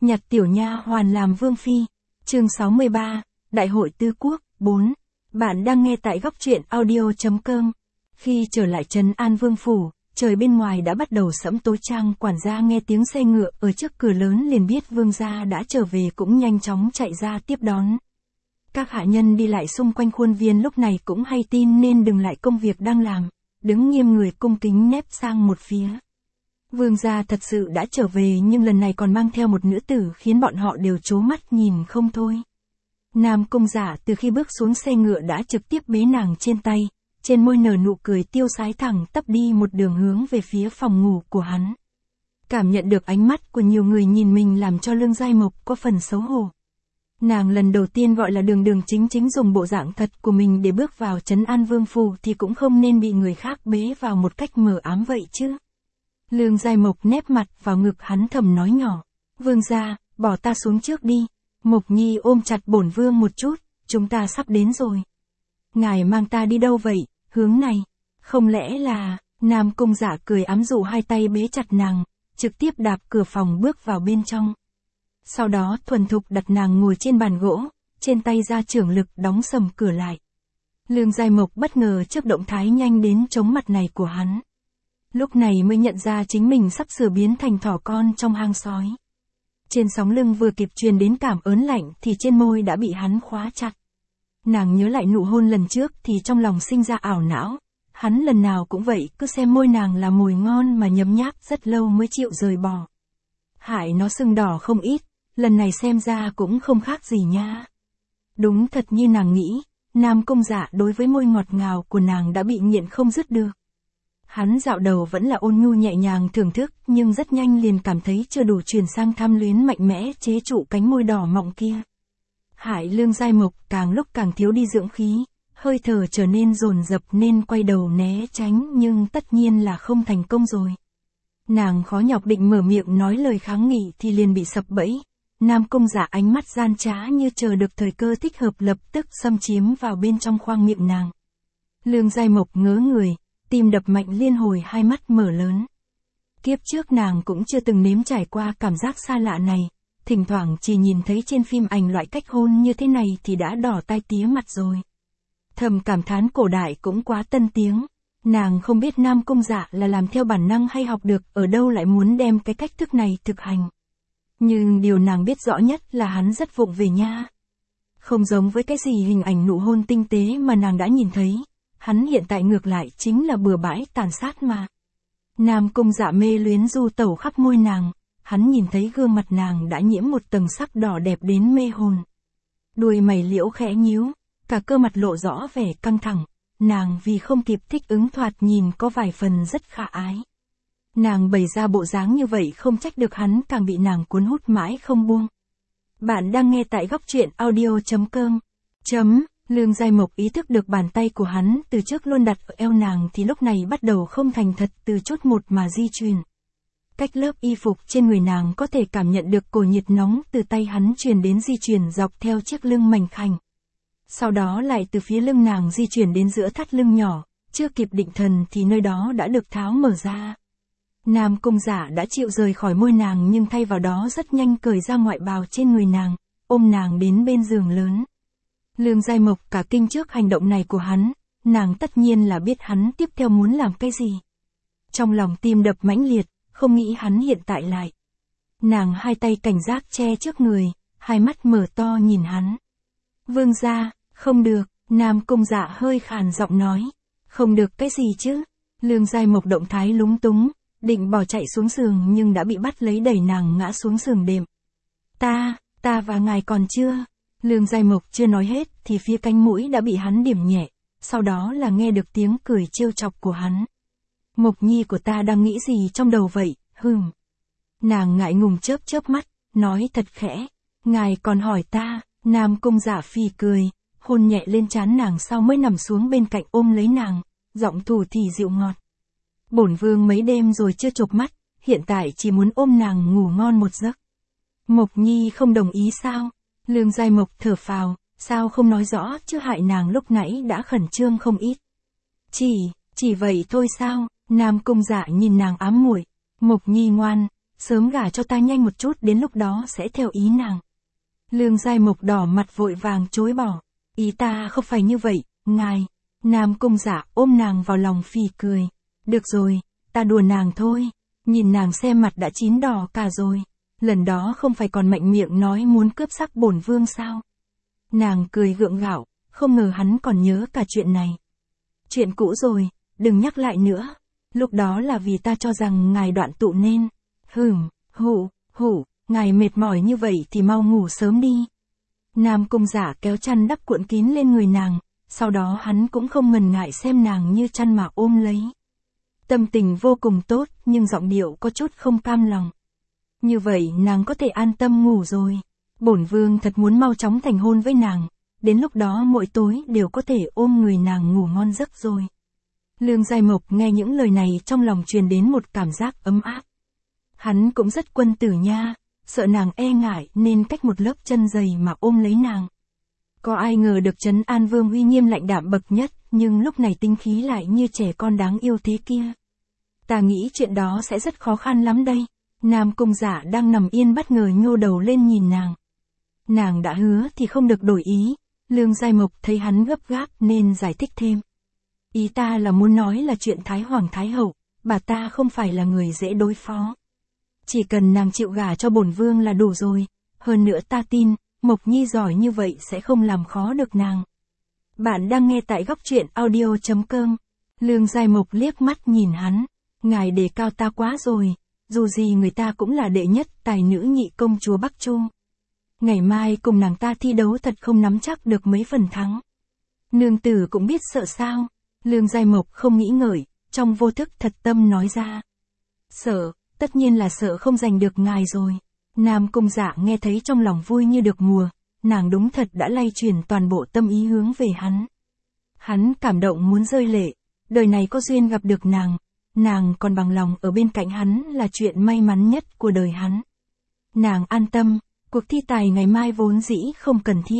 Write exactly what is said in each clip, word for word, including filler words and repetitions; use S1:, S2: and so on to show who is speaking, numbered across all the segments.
S1: nhặt tiểu nha hoàn làm vương phi. Chương sáu mươi ba, Đại hội Tứ Quốc, bốn. Bạn đang nghe tại góc truyện audio chấm com. Khi trở lại trấn An Vương phủ, trời bên ngoài đã bắt đầu sẫm tối trang, quản gia nghe tiếng xe ngựa ở trước cửa lớn liền biết vương gia đã trở về, cũng nhanh chóng chạy ra tiếp đón. Các hạ nhân đi lại xung quanh khuôn viên lúc này cũng hay tin nên dừng lại công việc đang làm, đứng nghiêm người cung kính nép sang một phía. Vương gia thật sự đã trở về, nhưng lần này còn mang theo một nữ tử khiến bọn họ đều trố mắt nhìn không thôi. Nam Cung Dạ từ khi bước xuống xe ngựa đã trực tiếp bế nàng trên tay, trên môi nở nụ cười tiêu sái, thẳng tắp đi một đường hướng về phía phòng ngủ của hắn. Cảm nhận được ánh mắt của nhiều người nhìn mình làm cho Lương Giai Mộc có phần xấu hổ. Nàng lần đầu tiên gọi là đường đường chính chính dùng bộ dạng thật của mình để bước vào trấn An Vương phủ thì cũng không nên bị người khác bế vào một cách mờ ám vậy chứ. Lương Giai Mộc nép mặt vào ngực hắn thầm nói nhỏ, vương gia, bỏ ta xuống trước đi. Mộc Nhi ôm chặt bổn vương một chút, chúng ta sắp đến rồi. Ngài mang ta đi đâu vậy, hướng này? Không lẽ là... Nam Cung Dạ cười ám dụ, hai tay bế chặt nàng, trực tiếp đạp cửa phòng bước vào bên trong. Sau đó thuần thục đặt nàng ngồi trên bàn gỗ, trên tay ra trưởng lực đóng sầm cửa lại. Lương Giai Mộc bất ngờ trước động thái nhanh đến chóng mặt này của hắn. Lúc này mới nhận ra chính mình sắp sửa biến thành thỏ con trong hang sói. Trên sóng lưng vừa kịp truyền đến cảm ớn lạnh thì trên môi đã bị hắn khóa chặt. Nàng nhớ lại nụ hôn lần trước thì trong lòng sinh ra ảo não. Hắn lần nào cũng vậy, cứ xem môi nàng là mồi ngon mà nhấm nháp rất lâu mới chịu rời bỏ. Hại nó sưng đỏ không ít, lần này xem ra cũng không khác gì nha. Đúng thật như nàng nghĩ, Nam Cung Dạ đối với môi ngọt ngào của nàng đã bị nghiện không dứt được. Hắn dạo đầu vẫn là ôn nhu nhẹ nhàng thưởng thức, nhưng rất nhanh liền cảm thấy chưa đủ, chuyển sang tham luyến mạnh mẽ chế trụ cánh môi đỏ mọng kia. Hại Lương Giai Mộc càng lúc càng thiếu đi dưỡng khí, hơi thở trở nên dồn dập nên quay đầu né tránh, nhưng tất nhiên là không thành công rồi. Nàng khó nhọc định mở miệng nói lời kháng nghị thì liền bị sập bẫy. Nam Cung Dạ ánh mắt gian trá như chờ được thời cơ thích hợp lập tức xâm chiếm vào bên trong khoang miệng nàng. Lương Giai Mộc ngớ người, tim đập mạnh liên hồi, hai mắt mở lớn. Kiếp trước nàng cũng chưa từng nếm trải qua cảm giác xa lạ này, thỉnh thoảng chỉ nhìn thấy trên phim ảnh loại cách hôn như thế này thì đã đỏ tai tía mặt rồi. Thầm cảm thán cổ đại cũng quá tân tiếng, nàng không biết Nam Cung Dạ là làm theo bản năng hay học được ở đâu lại muốn đem cái cách thức này thực hành. Nhưng điều nàng biết rõ nhất là hắn rất vụng về nha. Không giống với cái gì hình ảnh nụ hôn tinh tế mà nàng đã nhìn thấy. Hắn hiện tại ngược lại chính là bừa bãi tàn sát mà. Nam Cung Dạ mê luyến du tẩu khắp môi nàng, hắn nhìn thấy gương mặt nàng đã nhiễm một tầng sắc đỏ đẹp đến mê hồn. Đuôi mày liễu khẽ nhíu, cả cơ mặt lộ rõ vẻ căng thẳng, nàng vì không kịp thích ứng thoạt nhìn có vài phần rất khả ái. Nàng bày ra bộ dáng như vậy không trách được hắn càng bị nàng cuốn hút mãi không buông. Bạn đang nghe tại góc truyện audio chấm com. Chấm. Lương Giai Mộc ý thức được bàn tay của hắn từ trước luôn đặt ở eo nàng thì lúc này bắt đầu không thành thật từ chút một mà di chuyển. Cách lớp y phục trên người nàng có thể cảm nhận được cổ nhiệt nóng từ tay hắn truyền đến, di chuyển dọc theo chiếc lưng mảnh khảnh. Sau đó lại từ phía lưng nàng di chuyển đến giữa thắt lưng nhỏ, chưa kịp định thần thì nơi đó đã được tháo mở ra. Nam Cung Dạ đã chịu rời khỏi môi nàng, nhưng thay vào đó rất nhanh cởi ra ngoại bào trên người nàng, ôm nàng đến bên giường lớn. Lương Giai Mộc cả kinh trước hành động này của hắn, nàng tất nhiên là biết hắn tiếp theo muốn làm cái gì. Trong lòng tim đập mãnh liệt, không nghĩ hắn hiện tại lại. Nàng hai tay cảnh giác che trước người, hai mắt mở to nhìn hắn. Vương gia, không được, Nam Cung Dạ hơi khàn giọng nói. Không được cái gì chứ? Lương Giai Mộc động thái lúng túng, định bỏ chạy xuống giường nhưng đã bị bắt lấy đẩy nàng ngã xuống giường đệm. Ta, ta và ngài còn chưa... Lương Giai Mộc chưa nói hết thì phía cánh mũi đã bị hắn điểm nhẹ, sau đó là nghe được tiếng cười trêu chọc của hắn. Mộc Nhi của ta đang nghĩ gì trong đầu vậy, hừm. Nàng ngại ngùng chớp chớp mắt, nói thật khẽ, ngài còn hỏi ta. Nam Cung Dạ phì cười, hôn nhẹ lên trán nàng sau mới nằm xuống bên cạnh ôm lấy nàng, giọng thủ thì dịu ngọt. Bổn vương mấy đêm rồi chưa chộp mắt, hiện tại chỉ muốn ôm nàng ngủ ngon một giấc. Mộc Nhi không đồng ý sao? Lương Giai Mộc thở phào, sao không nói rõ chứ, hại nàng lúc nãy đã khẩn trương không ít. Chỉ, chỉ vậy thôi sao? Nam Cung Dạ nhìn nàng ám muội. Mộc Nhi ngoan, sớm gả cho ta nhanh một chút, đến lúc đó sẽ theo ý nàng. Lương Giai Mộc đỏ mặt vội vàng chối bỏ. Ý ta không phải như vậy, ngài. Nam Cung Dạ ôm nàng vào lòng phì cười. Được rồi, ta đùa nàng thôi. Nhìn nàng xem mặt đã chín đỏ cả rồi. Lần đó không phải còn mạnh miệng nói muốn cướp sắc bổn vương sao? Nàng cười gượng gạo, không ngờ hắn còn nhớ cả chuyện này. Chuyện cũ rồi, đừng nhắc lại nữa. Lúc đó là vì ta cho rằng ngài đoạn tụ nên. Hửm, hủ, hủ, ngài mệt mỏi như vậy thì mau ngủ sớm đi. Nam Cung Dạ kéo chăn đắp cuộn kín lên người nàng, sau đó hắn cũng không ngần ngại xem nàng như chăn mà ôm lấy. Tâm tình vô cùng tốt, nhưng giọng điệu có chút không cam lòng. Như vậy nàng có thể an tâm ngủ rồi. Bổn vương thật muốn mau chóng thành hôn với nàng, đến lúc đó mỗi tối đều có thể ôm người nàng ngủ ngon giấc rồi. Lương Giai Mộc nghe những lời này trong lòng truyền đến một cảm giác ấm áp. Hắn cũng rất quân tử nha, sợ nàng e ngại nên cách một lớp chân dày mà ôm lấy nàng. Có ai ngờ được trấn An Vương uy nghiêm lạnh đạm bậc nhất, nhưng lúc này tinh khí lại như trẻ con đáng yêu thế kia. Ta nghĩ chuyện đó sẽ rất khó khăn lắm đây. Nam Cung Dạ đang nằm yên bất ngờ nhô đầu lên nhìn nàng. Nàng đã hứa thì không được đổi ý. Lương Giai Mộc thấy hắn gấp gáp nên giải thích thêm. Ý ta là muốn nói là chuyện Thái Hoàng Thái Hậu, bà ta không phải là người dễ đối phó. Chỉ cần nàng chịu gả cho bổn vương là đủ rồi. Hơn nữa ta tin, Mộc Nhi giỏi như vậy sẽ không làm khó được nàng. Bạn đang nghe tại góc truyện audio chấm com. Lương Giai Mộc liếc mắt nhìn hắn. Ngài đề cao ta quá rồi. Dù gì người ta cũng là đệ nhất tài nữ nhị công chúa Bắc Trung. Ngày mai cùng nàng ta thi đấu thật không nắm chắc được mấy phần thắng. Nương tử cũng biết sợ sao. Lương Giai Mộc không nghĩ ngợi, trong vô thức thật tâm nói ra. Sợ, tất nhiên là sợ không giành được ngài rồi. Nam Cung Dạ nghe thấy trong lòng vui như được mùa, nàng đúng thật đã lay chuyển toàn bộ tâm ý hướng về hắn. Hắn cảm động muốn rơi lệ, đời này có duyên gặp được nàng, nàng còn bằng lòng ở bên cạnh hắn là chuyện may mắn nhất của đời hắn. Nàng an tâm, cuộc thi tài ngày mai vốn dĩ không cần thiết.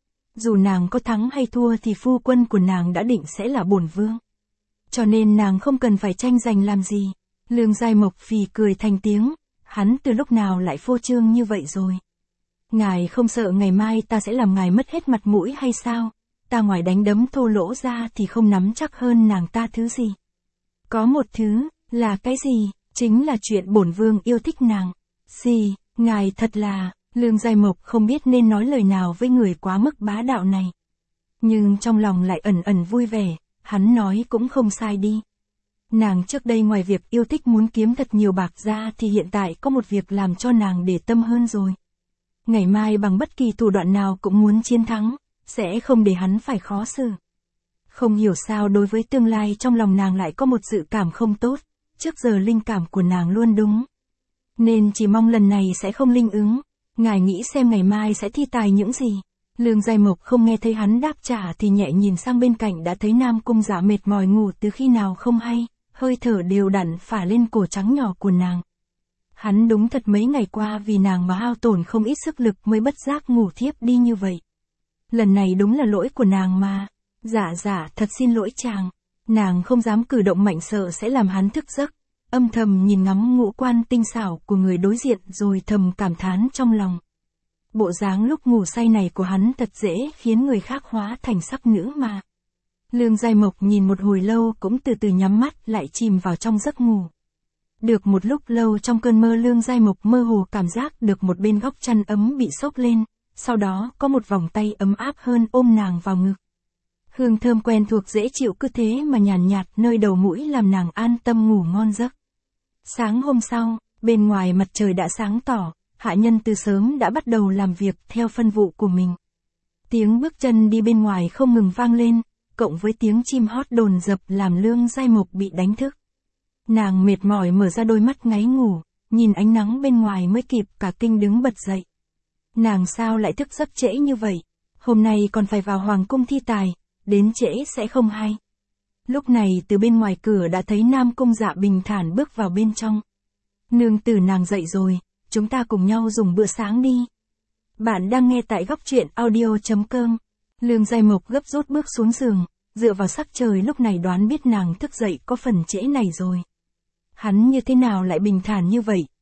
S1: Dù nàng có thắng hay thua thì phu quân của nàng đã định sẽ là bổn vương. Cho nên nàng không cần phải tranh giành làm gì. Lương Giai Mộc phì cười thành tiếng, hắn từ lúc nào lại phô trương như vậy rồi. Ngài không sợ ngày mai ta sẽ làm ngài mất hết mặt mũi hay sao? Ta ngoài đánh đấm thô lỗ ra thì không nắm chắc hơn nàng ta thứ gì. Có một thứ, là cái gì? Chính là chuyện bổn vương yêu thích nàng. Gì, ngài thật là... Lương Giai Mộc không biết nên nói lời nào với người quá mức bá đạo này. Nhưng trong lòng lại ẩn ẩn vui vẻ, hắn nói cũng không sai đi. Nàng trước đây ngoài việc yêu thích muốn kiếm thật nhiều bạc ra thì hiện tại có một việc làm cho nàng để tâm hơn rồi. Ngày mai bằng bất kỳ thủ đoạn nào cũng muốn chiến thắng, sẽ không để hắn phải khó xử. Không hiểu sao đối với tương lai trong lòng nàng lại có một dự cảm không tốt, trước giờ linh cảm của nàng luôn đúng. Nên chỉ mong lần này sẽ không linh ứng. Ngài nghĩ xem ngày mai sẽ thi tài những gì? Lương Giai Mộc không nghe thấy hắn đáp trả thì nhẹ nhìn sang bên cạnh đã thấy Nam Cung Dạ mệt mỏi ngủ từ khi nào không hay, hơi thở đều đặn phả lên cổ trắng nhỏ của nàng. Hắn đúng thật mấy ngày qua vì nàng mà hao tổn không ít sức lực mới bất giác ngủ thiếp đi như vậy. Lần này đúng là lỗi của nàng mà. Dạ dạ thật xin lỗi chàng. Nàng không dám cử động mạnh sợ sẽ làm hắn thức giấc. Âm thầm nhìn ngắm ngũ quan tinh xảo của người đối diện rồi thầm cảm thán trong lòng. Bộ dáng lúc ngủ say này của hắn thật dễ khiến người khác hóa thành sắc nữ mà. Lương Giai Mộc nhìn một hồi lâu cũng từ từ nhắm mắt lại chìm vào trong giấc ngủ. Được một lúc lâu trong cơn mơ Lương Giai Mộc mơ hồ cảm giác được một bên góc chăn ấm bị xốc lên, sau đó có một vòng tay ấm áp hơn ôm nàng vào ngực. Hương thơm quen thuộc dễ chịu cứ thế mà nhàn nhạt, nhạt nơi đầu mũi làm nàng an tâm ngủ ngon giấc. Sáng hôm sau, bên ngoài mặt trời đã sáng tỏ, hạ nhân từ sớm đã bắt đầu làm việc theo phân vụ của mình. Tiếng bước chân đi bên ngoài không ngừng vang lên, cộng với tiếng chim hót đồn dập làm Lương Giai Mộc bị đánh thức. Nàng mệt mỏi mở ra đôi mắt ngáy ngủ, nhìn ánh nắng bên ngoài mới kịp cả kinh đứng bật dậy. Nàng sao lại thức giấc trễ như vậy? Hôm nay còn phải vào hoàng cung thi tài, đến trễ sẽ không hay. Lúc này từ bên ngoài cửa đã thấy Nam Cung Dạ bình thản bước vào bên trong. Nương tử nàng dậy rồi, chúng ta cùng nhau dùng bữa sáng đi. Bạn đang nghe tại góc truyện audio chấm com. Lương Giai Mộc gấp rút bước xuống giường, dựa vào sắc trời lúc này đoán biết nàng thức dậy có phần trễ này rồi. Hắn như thế nào lại bình thản như vậy,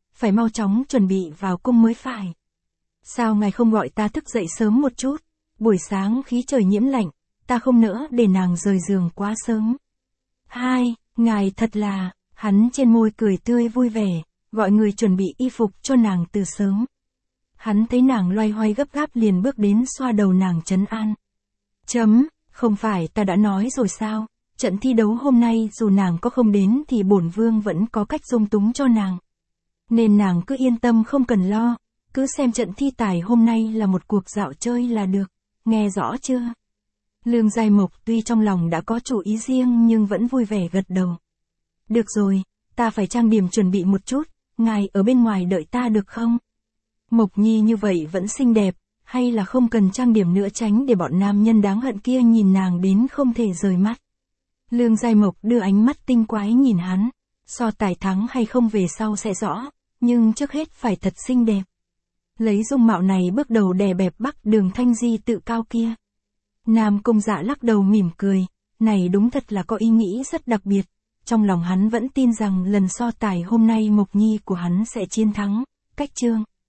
S1: phải mau chóng chuẩn bị vào cung mới phải. Sao ngài không gọi ta thức dậy sớm một chút? Buổi sáng khí trời nhiễm lạnh, ta không nỡ để nàng rời giường quá sớm. Hai, ngài thật là, hắn trên môi cười tươi vui vẻ, gọi người chuẩn bị y phục cho nàng từ sớm. Hắn thấy nàng loay hoay gấp gáp liền bước đến xoa đầu nàng trấn an. Chấm, không phải ta đã nói rồi sao, trận thi đấu hôm nay dù nàng có không đến thì bổn vương vẫn có cách dung túng cho nàng. Nên nàng cứ yên tâm không cần lo, cứ xem trận thi tài hôm nay là một cuộc dạo chơi là được, nghe rõ chưa? Lương Giai Mộc tuy trong lòng đã có chủ ý riêng nhưng vẫn vui vẻ gật đầu. Được rồi, ta phải trang điểm chuẩn bị một chút, ngài ở bên ngoài đợi ta được không? Mộc Nhi như vậy vẫn xinh đẹp, hay là không cần trang điểm nữa tránh để bọn nam nhân đáng hận kia nhìn nàng đến không thể rời mắt. Lương Giai Mộc đưa ánh mắt tinh quái nhìn hắn, so tài thắng hay không về sau sẽ rõ, nhưng trước hết phải thật xinh đẹp. Lấy dung mạo này bước đầu đè bẹp Bắc Đường Thanh Di tự cao kia. Nam Cung Dạ lắc đầu mỉm cười, này đúng thật là có ý nghĩ rất đặc biệt, trong lòng hắn vẫn tin rằng lần so tài hôm nay Mộc Nhi của hắn sẽ chiến thắng, cách chương.